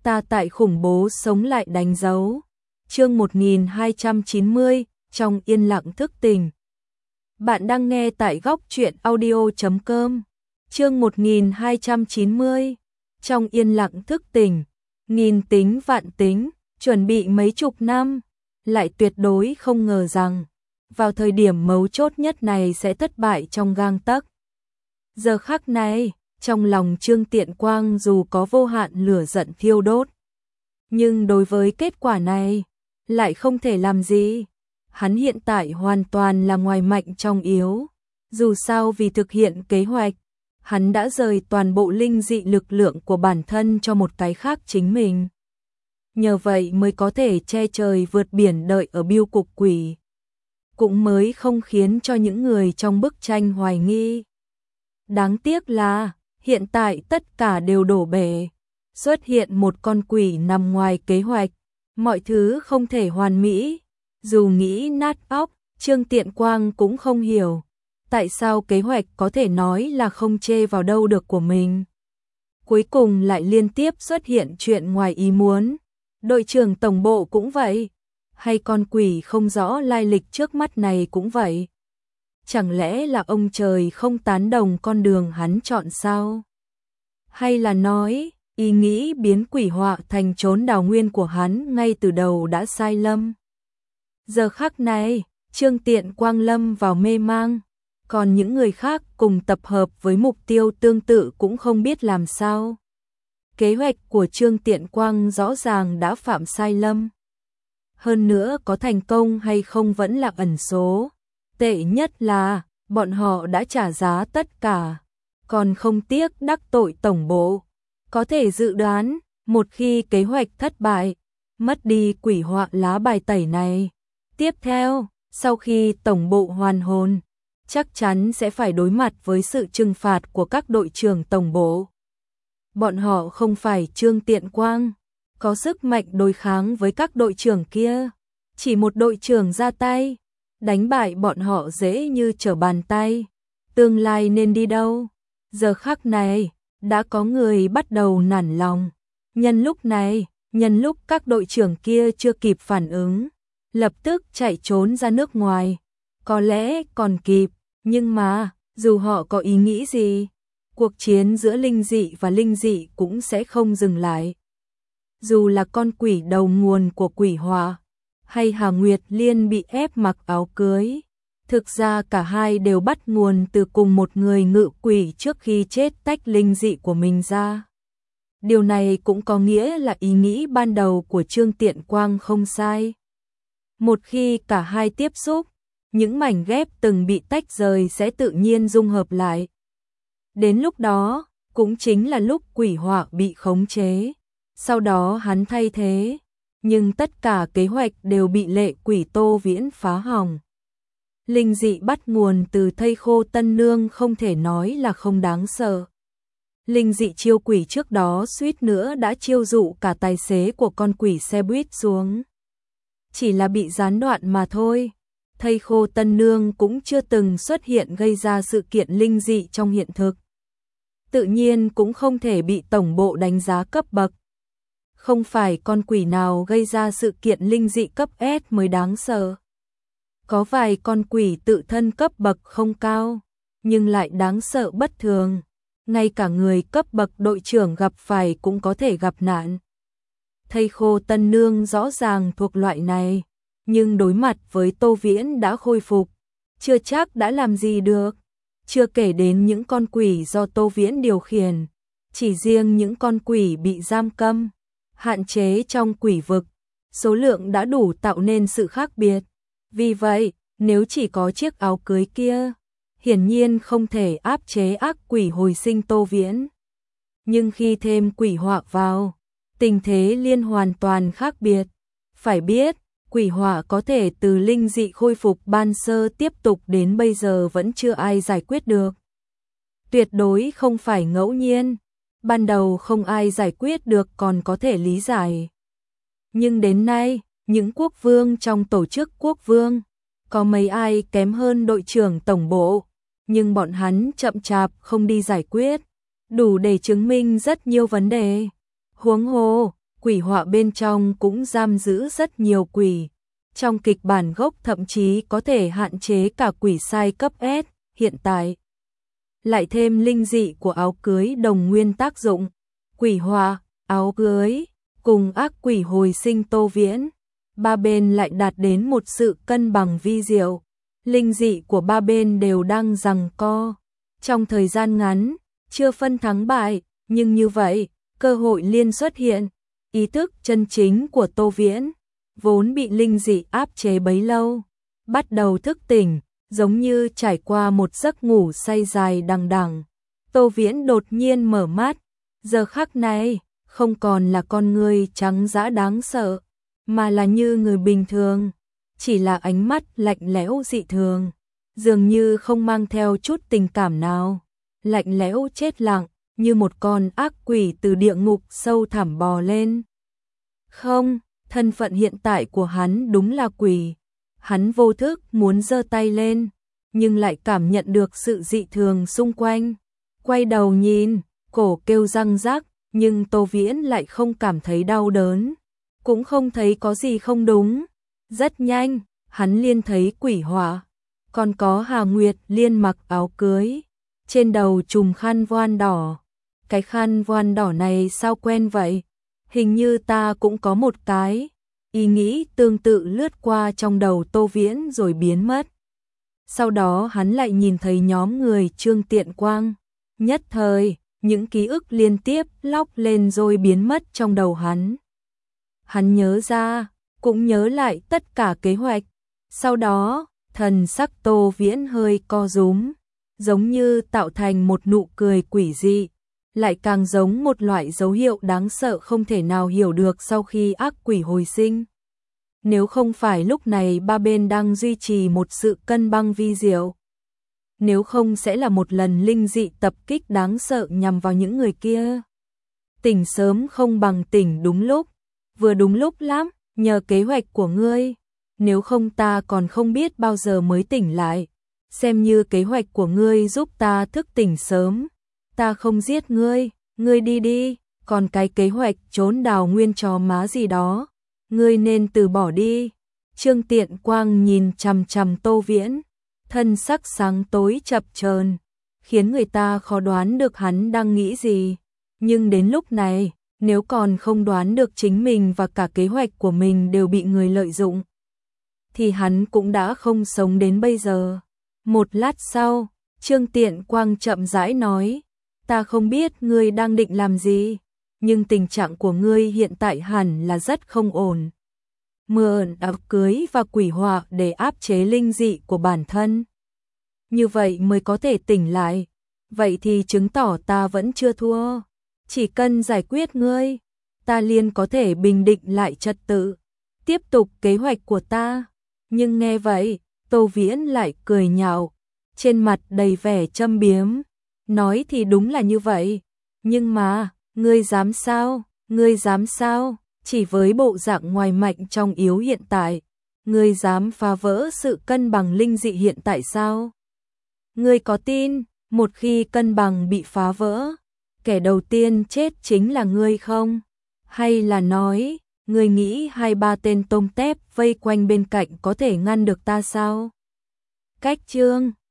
Ta tại khủng bố sống lại đánh dấu. Chương 1290, trong yên lặng thức tỉnh. Bạn đang nghe tại góc truyện audio.com. Chương 1290, trong yên lặng thức tỉnh. Nghìn tính vạn tính, chuẩn bị mấy chục năm, lại tuyệt đối không ngờ rằng vào thời điểm mấu chốt nhất này sẽ thất bại trong gang tấc. Giờ khắc này, trong lòng Trương Tiện Quang dù có vô hạn lửa giận thiêu đốt, nhưng đối với kết quả này, lại không thể làm gì. Hắn hiện tại hoàn toàn là ngoài mạnh trong yếu. Dù sao vì thực hiện kế hoạch, hắn đã rời toàn bộ linh dị lực lượng của bản thân cho một cái khác chính mình. Nhờ vậy mới có thể che trời vượt biển đợi ở Bưu Cục Quỷ. Cũng mới không khiến cho những người trong bức tranh hoài nghi. Đáng tiếc là, hiện tại tất cả đều đổ bể. Xuất hiện một con quỷ nằm ngoài kế hoạch. Mọi thứ không thể hoàn mỹ. Dù nghĩ nát óc, Trương Tiện Quang cũng không hiểu. Tại sao kế hoạch có thể nói là không chê vào đâu được của mình. Cuối cùng lại liên tiếp xuất hiện chuyện ngoài ý muốn. Đội trưởng tổng bộ cũng vậy. Hay con quỷ không rõ lai lịch trước mắt này cũng vậy. Chẳng lẽ là ông trời không tán đồng con đường hắn chọn sao? Hay là nói, ý nghĩ biến quỷ họa thành trốn đào nguyên của hắn ngay từ đầu đã sai lầm? Giờ khắc này, Trương Tiện Quang lâm vào mê mang. Còn những người khác cùng tập hợp với mục tiêu tương tự cũng không biết làm sao. Kế hoạch của Trương Tiện Quang rõ ràng đã phạm sai lầm. Hơn nữa có thành công hay không vẫn là ẩn số. Tệ nhất là, bọn họ đã trả giá tất cả. Còn không tiếc đắc tội tổng bộ. Có thể dự đoán, một khi kế hoạch thất bại, mất đi quỷ họa lá bài tẩy này. Tiếp theo, sau khi tổng bộ hoàn hồn, chắc chắn sẽ phải đối mặt với sự trừng phạt của các đội trưởng tổng bộ. Bọn họ không phải Trương Tiện Quang, có sức mạnh đối kháng với các đội trưởng kia. Chỉ một đội trưởng ra tay, đánh bại bọn họ dễ như trở bàn tay. Tương lai nên đi đâu? Giờ khắc này, đã có người bắt đầu nản lòng. Nhân lúc các đội trưởng kia chưa kịp phản ứng, lập tức chạy trốn ra nước ngoài. Có lẽ còn kịp, nhưng mà, dù họ có ý nghĩ gì, cuộc chiến giữa linh dị và linh dị cũng sẽ không dừng lại. Dù là con quỷ đầu nguồn của quỷ họa, hay Hà Nguyệt Liên bị ép mặc áo cưới, thực ra cả hai đều bắt nguồn từ cùng một người ngự quỷ trước khi chết tách linh dị của mình ra. Điều này cũng có nghĩa là ý nghĩ ban đầu của Trương Tiện Quang không sai. Một khi cả hai tiếp xúc, những mảnh ghép từng bị tách rời sẽ tự nhiên dung hợp lại. Đến lúc đó, cũng chính là lúc quỷ họa bị khống chế. Sau đó hắn thay thế, nhưng tất cả kế hoạch đều bị lệ quỷ Tô Viễn phá hỏng. Linh dị bắt nguồn từ thây khô tân nương không thể nói là không đáng sợ. Linh dị chiêu quỷ trước đó suýt nữa đã chiêu dụ cả tài xế của con quỷ xe buýt xuống. Chỉ là bị gián đoạn mà thôi. Thây khô tân nương cũng chưa từng xuất hiện gây ra sự kiện linh dị trong hiện thực. Tự nhiên cũng không thể bị tổng bộ đánh giá cấp bậc. Không phải con quỷ nào gây ra sự kiện linh dị cấp S mới đáng sợ. Có vài con quỷ tự thân cấp bậc không cao, nhưng lại đáng sợ bất thường. Ngay cả người cấp bậc đội trưởng gặp phải cũng có thể gặp nạn. Thây khô tân nương rõ ràng thuộc loại này, nhưng đối mặt với Tô Viễn đã khôi phục, chưa chắc đã làm gì được. Chưa kể đến những con quỷ do Tô Viễn điều khiển, chỉ riêng những con quỷ bị giam cấm, hạn chế trong quỷ vực, số lượng đã đủ tạo nên sự khác biệt. Vì vậy, nếu chỉ có chiếc áo cưới kia, hiển nhiên không thể áp chế ác quỷ hồi sinh Tô Viễn. Nhưng khi thêm quỷ họa vào, tình thế liên hoàn toàn khác biệt. Phải biết, quỷ họa có thể từ linh dị khôi phục ban sơ tiếp tục đến bây giờ vẫn chưa ai giải quyết được. Tuyệt đối không phải ngẫu nhiên. Ban đầu không ai giải quyết được còn có thể lý giải. Nhưng đến nay, những quốc vương trong tổ chức quốc vương, có mấy ai kém hơn đội trưởng tổng bộ, nhưng bọn hắn chậm chạp không đi giải quyết, đủ để chứng minh rất nhiều vấn đề. Huống hồ, quỷ họa bên trong cũng giam giữ rất nhiều quỷ. Trong kịch bản gốc thậm chí có thể hạn chế cả quỷ sai cấp S, hiện tại lại thêm linh dị của áo cưới đồng nguyên tác dụng. Quỷ họa, áo cưới, cùng ác quỷ hồi sinh Tô Viễn, ba bên lại đạt đến một sự cân bằng vi diệu. Linh dị của ba bên đều đang giằng co. Trong thời gian ngắn, chưa phân thắng bại, nhưng như vậy, cơ hội liên xuất hiện. Ý thức chân chính của Tô Viễn, vốn bị linh dị áp chế bấy lâu, bắt đầu thức tỉnh, giống như trải qua một giấc ngủ say dài đằng đẵng. Tô Viễn đột nhiên mở mắt, giờ khắc này, không còn là con người trắng dã đáng sợ, mà là như người bình thường, chỉ là ánh mắt lạnh lẽo dị thường, dường như không mang theo chút tình cảm nào, lạnh lẽo chết lặng, như một con ác quỷ từ địa ngục sâu thẳm bò lên. Không, thân phận hiện tại của hắn đúng là quỷ. Hắn vô thức muốn giơ tay lên, nhưng lại cảm nhận được sự dị thường xung quanh. Quay đầu nhìn, cổ kêu răng rắc, nhưng Tô Viễn lại không cảm thấy đau đớn, cũng không thấy có gì không đúng. Rất nhanh, hắn liền thấy quỷ họa, còn có Hà Nguyệt Liên mặc áo cưới, trên đầu trùm khăn voan đỏ. Cái khăn voan đỏ này sao quen vậy? Hình như ta cũng có một cái. Ý nghĩ tương tự lướt qua trong đầu Tô Viễn rồi biến mất. Sau đó hắn lại nhìn thấy nhóm người Trương Tiện Quang. Nhất thời, những ký ức liên tiếp lóc lên rồi biến mất trong đầu hắn. Hắn nhớ ra, cũng nhớ lại tất cả kế hoạch. Sau đó, thần sắc Tô Viễn hơi co rúm, giống như tạo thành một nụ cười quỷ dị, lại càng giống một loại dấu hiệu đáng sợ không thể nào hiểu được sau khi ác quỷ hồi sinh. Nếu không phải lúc này ba bên đang duy trì một sự cân bằng vi diệu, nếu không sẽ là một lần linh dị tập kích đáng sợ nhằm vào những người kia. Tỉnh sớm không bằng tỉnh đúng lúc, vừa đúng lúc lắm, nhờ kế hoạch của ngươi, nếu không ta còn không biết bao giờ mới tỉnh lại, xem như kế hoạch của ngươi giúp ta thức tỉnh sớm. Ta không giết ngươi, ngươi đi đi, còn cái kế hoạch trốn đào nguyên trò má gì đó, ngươi nên từ bỏ đi. Trương Tiện Quang nhìn chằm chằm Tô Viễn, thân sắc sáng tối chập chờn, khiến người ta khó đoán được hắn đang nghĩ gì. Nhưng đến lúc này, nếu còn không đoán được chính mình và cả kế hoạch của mình đều bị người lợi dụng, thì hắn cũng đã không sống đến bây giờ. Một lát sau, Trương Tiện Quang chậm rãi nói, ta không biết ngươi đang định làm gì, nhưng tình trạng của ngươi hiện tại hẳn là rất không ổn. Mượn áo cưới và quỷ họa để áp chế linh dị của bản thân, như vậy mới có thể tỉnh lại. Vậy thì chứng tỏ ta vẫn chưa thua. Chỉ cần giải quyết ngươi, ta liền có thể bình định lại trật tự, tiếp tục kế hoạch của ta. Nhưng nghe vậy, Tô Viễn lại cười nhạo, trên mặt đầy vẻ châm biếm. Nói thì đúng là như vậy, nhưng mà, ngươi dám sao? Ngươi dám sao? Chỉ với bộ dạng ngoài mạnh trong yếu hiện tại, ngươi dám phá vỡ sự cân bằng linh dị hiện tại sao? Ngươi có tin, một khi cân bằng bị phá vỡ, kẻ đầu tiên chết chính là ngươi không? Hay là nói, ngươi nghĩ 2-3 tên tôm tép vây quanh bên cạnh có thể ngăn được ta sao? Cách chương